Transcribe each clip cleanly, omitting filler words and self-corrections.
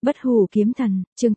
Bất hủ kiếm thần, chương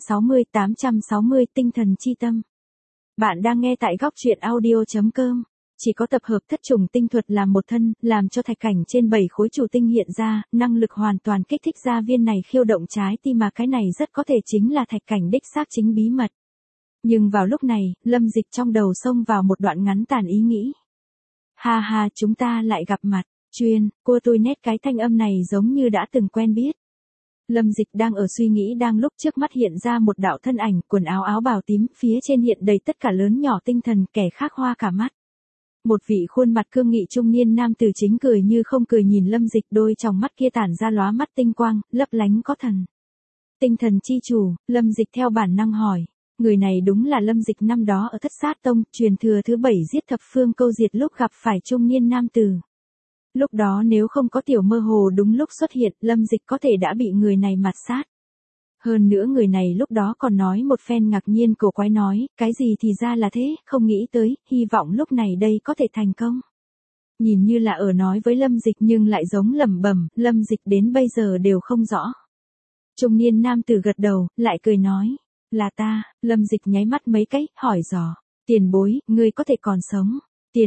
860 tinh thần chi tâm. Bạn đang nghe tại góc truyện audio.com. Chỉ có tập hợp thất trùng tinh thuật làm một thân, làm cho thạch cảnh trên 7 khối chủ tinh hiện ra, năng lực hoàn toàn kích thích ra viên này khiêu động trái tim mà cái này rất có thể chính là thạch cảnh đích xác chính bí mật. Nhưng vào lúc này, Lâm Dịch trong đầu xông vào một đoạn ngắn tàn ý nghĩ. Ha ha, chúng ta lại gặp mặt, cô tôi nét cái thanh âm này giống như đã từng quen biết. Lâm Dịch đang ở suy nghĩ đang lúc trước mắt hiện ra một đạo thân ảnh, quần áo áo bào tím, phía trên hiện đầy tất cả lớn nhỏ tinh thần, kẻ khác hoa cả mắt. Một vị khuôn mặt cương nghị trung niên nam tử chính cười như không cười nhìn Lâm Dịch, đôi tròng mắt kia tản ra lóa mắt tinh quang, lấp lánh có thần. Tinh thần chi chủ, Lâm Dịch theo bản năng hỏi. Người này đúng là Lâm Dịch năm đó ở Thất Sát Tông, truyền thừa thứ 7 giết thập phương câu diệt lúc gặp phải trung niên nam tử. Lúc đó nếu không có tiểu mơ hồ đúng lúc xuất hiện, Lâm Dịch có thể đã bị người này mạt sát. Hơn nữa người này lúc đó còn nói một phen ngạc nhiên cổ quái nói, cái gì thì ra là thế, không nghĩ tới, hy vọng lúc này đây có thể thành công. Nhìn như là ở nói với Lâm Dịch nhưng lại giống lẩm bẩm, Lâm Dịch đến bây giờ đều không rõ. Trung niên nam tử gật đầu, lại cười nói, là ta. Lâm Dịch nháy mắt mấy cái, hỏi dò, tiền bối, ngươi có thể còn sống.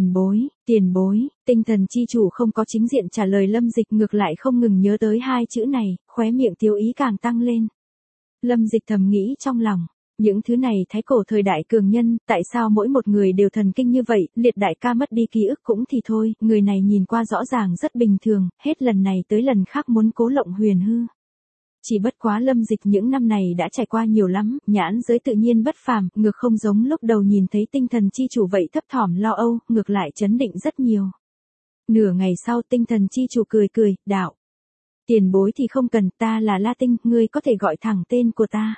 Tiền bối, tinh thần chi chủ không có chính diện trả lời Lâm Dịch, ngược lại không ngừng nhớ tới hai chữ này, khóe miệng tiêu ý càng tăng lên. Lâm Dịch thầm nghĩ trong lòng, những thứ này thái cổ thời đại cường nhân, tại sao mỗi một người đều thần kinh như vậy, liệt đại ca mất đi ký ức cũng thì thôi, người này nhìn qua rõ ràng rất bình thường, hết lần này tới lần khác muốn cố lộng huyền hư. Chỉ bất quá Lâm Dịch những năm này đã trải qua nhiều lắm, nhãn giới tự nhiên bất phàm, ngược không giống lúc đầu nhìn thấy tinh thần chi chủ vậy thấp thỏm lo âu, ngược lại chấn định rất nhiều. Nửa ngày sau tinh thần chi chủ cười, đạo. Tiền bối thì không cần, ta là La Tinh, ngươi có thể gọi thẳng tên của ta.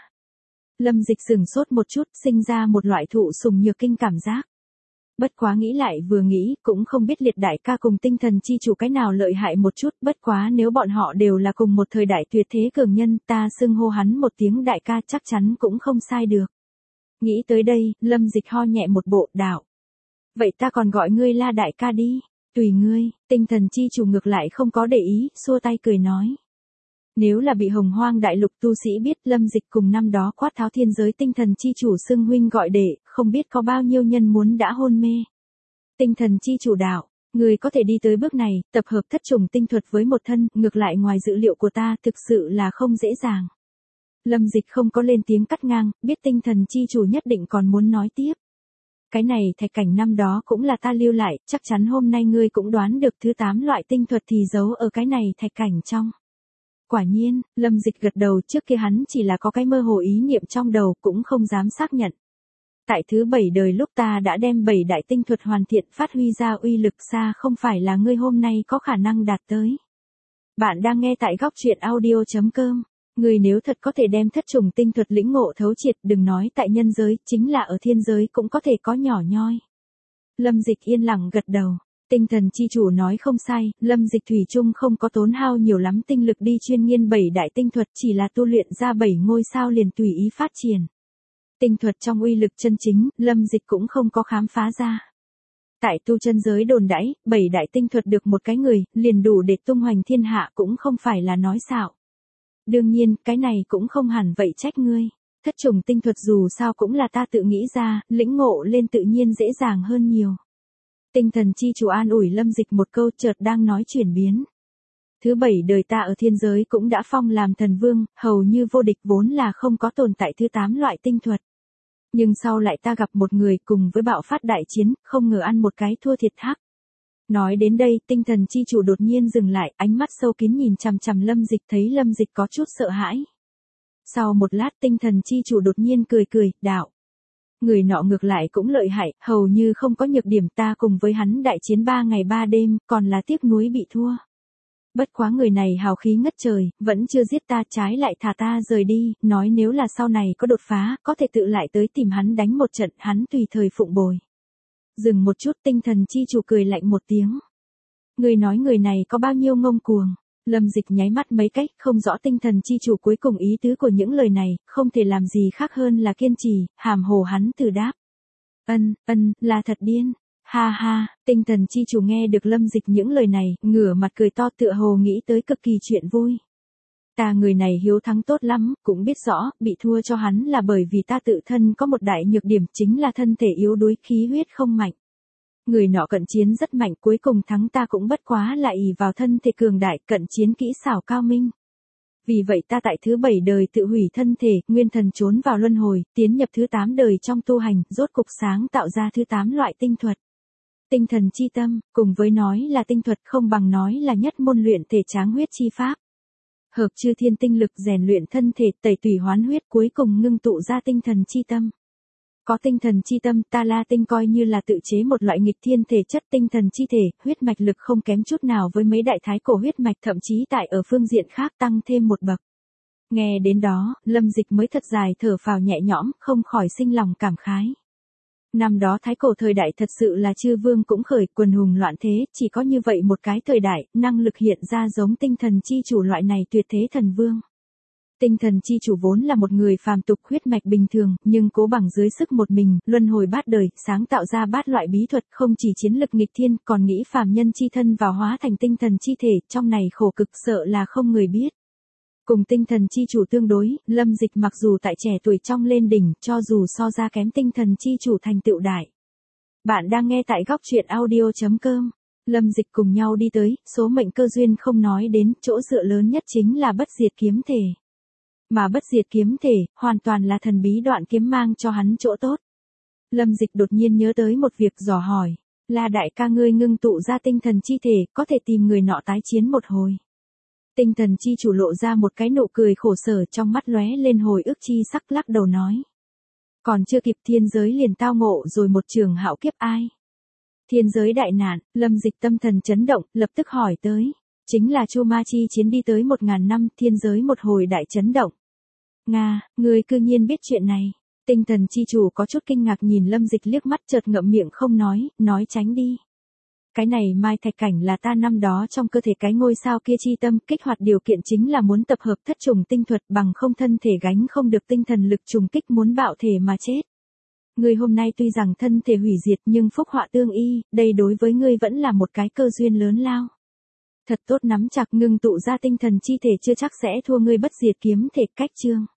Lâm Dịch sửng sốt một chút, sinh ra một loại thụ sùng nhược kinh cảm giác. Bất quá nghĩ lại vừa nghĩ, cũng không biết liệt đại ca cùng tinh thần chi chủ cái nào lợi hại một chút, bất quá nếu bọn họ đều là cùng một thời đại tuyệt thế cường nhân, ta xưng hô hắn một tiếng đại ca chắc chắn cũng không sai được. Nghĩ tới đây, Lâm Dịch ho nhẹ một bộ, đạo. Vậy ta còn gọi ngươi La đại ca đi, tùy ngươi. Tinh thần chi chủ ngược lại không có để ý, xua tay cười nói. Nếu là bị Hồng Hoang đại lục tu sĩ biết Lâm Dịch cùng năm đó quát tháo thiên giới tinh thần chi chủ xưng huynh gọi đệ, không biết có bao nhiêu nhân muốn đã hôn mê. Tinh thần chi chủ đạo, người có thể đi tới bước này, tập hợp thất trùng tinh thuật với một thân, ngược lại ngoài dự liệu của ta, thực sự là không dễ dàng. Lâm Dịch không có lên tiếng cắt ngang, biết tinh thần chi chủ nhất định còn muốn nói tiếp. Cái này thạch cảnh năm đó cũng là ta lưu lại, chắc chắn hôm nay ngươi cũng đoán được thứ 8 loại tinh thuật thì giấu ở cái này thạch cảnh trong. Quả nhiên, Lâm Dịch gật đầu, trước kia hắn chỉ là có cái mơ hồ ý niệm trong đầu, cũng không dám xác nhận. Tại thứ 7 đời lúc ta đã đem 7 đại tinh thuật hoàn thiện phát huy ra uy lực xa không phải là ngươi hôm nay có khả năng đạt tới. Bạn đang nghe tại góc truyện audio.com. Người nếu thật có thể đem thất trùng tinh thuật lĩnh ngộ thấu triệt, đừng nói tại nhân giới, chính là ở thiên giới cũng có thể có nhỏ nhoi. Lâm Dịch yên lặng gật đầu. Tinh thần chi chủ nói không sai, Lâm Dịch thủy chung không có tốn hao nhiều lắm tinh lực đi chuyên nghiên 7 đại tinh thuật, chỉ là tu luyện ra 7 ngôi sao liền tùy ý phát triển. Tinh thuật trong uy lực chân chính, Lâm Dịch cũng không có khám phá ra. Tại tu chân giới đồn đãi, 7 đại tinh thuật được một cái người, liền đủ để tung hoành thiên hạ cũng không phải là nói xạo. Đương nhiên, cái này cũng không hẳn vậy trách ngươi. Thất trùng tinh thuật dù sao cũng là ta tự nghĩ ra, lĩnh ngộ lên tự nhiên dễ dàng hơn nhiều. Tinh thần chi chủ an ủi Lâm Dịch một câu, chợt đang nói chuyển biến. Thứ 7 đời ta ở thiên giới cũng đã phong làm thần vương, hầu như vô địch, vốn là không có tồn tại thứ 8 loại tinh thuật. Nhưng sau lại ta gặp một người cùng với bạo phát đại chiến, không ngờ ăn một cái thua thiệt thác. Nói đến đây, tinh thần chi chủ đột nhiên dừng lại, ánh mắt sâu kín nhìn chằm chằm Lâm Dịch, thấy Lâm Dịch có chút sợ hãi. Sau một lát tinh thần chi chủ đột nhiên cười, đạo. Người nọ ngược lại cũng lợi hại, hầu như không có nhược điểm, ta cùng với hắn đại chiến 3 ngày 3 đêm, còn là tiếc nuối bị thua. Bất quá người này hào khí ngất trời, vẫn chưa giết ta, trái lại thả ta rời đi, nói nếu là sau này có đột phá, có thể tự lại tới tìm hắn đánh một trận, hắn tùy thời phụng bồi. Dừng một chút, tinh thần chi chủ cười lạnh một tiếng. Người nói người này có bao nhiêu ngông cuồng. Lâm Dịch nháy mắt mấy cách, không rõ tinh thần chi chủ cuối cùng ý tứ của những lời này, không thể làm gì khác hơn là kiên trì, hàm hồ hắn từ đáp. Là thật điên. Ha ha, tinh thần chi chủ nghe được Lâm Dịch những lời này, ngửa mặt cười to tựa hồ nghĩ tới cực kỳ chuyện vui. Ta người này hiếu thắng tốt lắm, cũng biết rõ, bị thua cho hắn là bởi vì ta tự thân có một đại nhược điểm chính là thân thể yếu đuối, khí huyết không mạnh. Người nọ cận chiến rất mạnh, cuối cùng thắng ta cũng bất quá là ỷ vào thân thể cường đại, cận chiến kỹ xảo cao minh. Vì vậy ta tại thứ 7 đời tự hủy thân thể, nguyên thần trốn vào luân hồi, tiến nhập thứ 8 đời trong tu hành, rốt cục sáng tạo ra thứ 8 loại tinh thuật. Tinh thần chi tâm, cùng với nói là tinh thuật không bằng nói là nhất môn luyện thể tráng huyết chi pháp. Hợp chư thiên tinh lực rèn luyện thân thể, tẩy tùy hoán huyết, cuối cùng ngưng tụ ra tinh thần chi tâm. Có tinh thần chi tâm, ta La Tinh coi như là tự chế một loại nghịch thiên thể chất tinh thần chi thể, huyết mạch lực không kém chút nào với mấy đại thái cổ huyết mạch, thậm chí tại ở phương diện khác tăng thêm một bậc. Nghe đến đó, Lâm Dịch mới thật dài thở phào nhẹ nhõm, không khỏi sinh lòng cảm khái. Năm đó thái cổ thời đại thật sự là chư vương cũng khởi, quần hùng loạn thế, chỉ có như vậy một cái thời đại, năng lực hiện ra giống tinh thần chi chủ loại này tuyệt thế thần vương. Tinh thần chi chủ vốn là một người phàm tục huyết mạch bình thường, nhưng cố bằng dưới sức một mình, luân hồi bát đời, sáng tạo ra bát loại bí thuật, không chỉ chiến lực nghịch thiên, còn nghĩ phàm nhân chi thân vào hóa thành tinh thần chi thể, trong này khổ cực sợ là không người biết. Cùng tinh thần chi chủ tương đối, Lâm Dịch mặc dù tại trẻ tuổi trong lên đỉnh, cho dù so ra kém tinh thần chi chủ thành tựu đại. Bạn đang nghe tại góc truyện audio.com. Lâm Dịch cùng nhau đi tới, số mệnh cơ duyên không nói đến, chỗ dựa lớn nhất chính là bất diệt kiếm thể. Mà bất diệt kiếm thể, hoàn toàn là thần bí đoạn kiếm mang cho hắn chỗ tốt. Lâm Dịch đột nhiên nhớ tới một việc dò hỏi, là đại ca ngươi ngưng tụ ra tinh thần chi thể, có thể tìm người nọ tái chiến một hồi. Tinh thần chi chủ lộ ra một cái nụ cười khổ sở, trong mắt lóe lên hồi ức chi sắc, lắc đầu nói. Còn chưa kịp thiên giới liền tao ngộ rồi một trường hạo kiếp ai. Thiên giới đại nạn, Lâm Dịch tâm thần chấn động, lập tức hỏi tới. Chính là Chu Ma Chi chiến đi tới 1000 năm, thiên giới một hồi đại chấn động. Nga, ngươi cư nhiên biết chuyện này. Tinh thần chi chủ có chút kinh ngạc nhìn Lâm Dịch liếc mắt, chợt ngậm miệng không nói tránh đi. Cái này Mai Thạch Cảnh là ta năm đó trong cơ thể cái ngôi sao kia chi tâm, kích hoạt điều kiện chính là muốn tập hợp thất trùng tinh thuật, bằng không thân thể gánh không được tinh thần lực trùng kích, muốn bạo thể mà chết. Ngươi hôm nay tuy rằng thân thể hủy diệt nhưng phúc họa tương y, đây đối với ngươi vẫn là một cái cơ duyên lớn lao. Thật tốt nắm chặt, ngưng tụ ra tinh thần chi thể chưa chắc sẽ thua ngươi bất diệt kiếm thể. Cách chương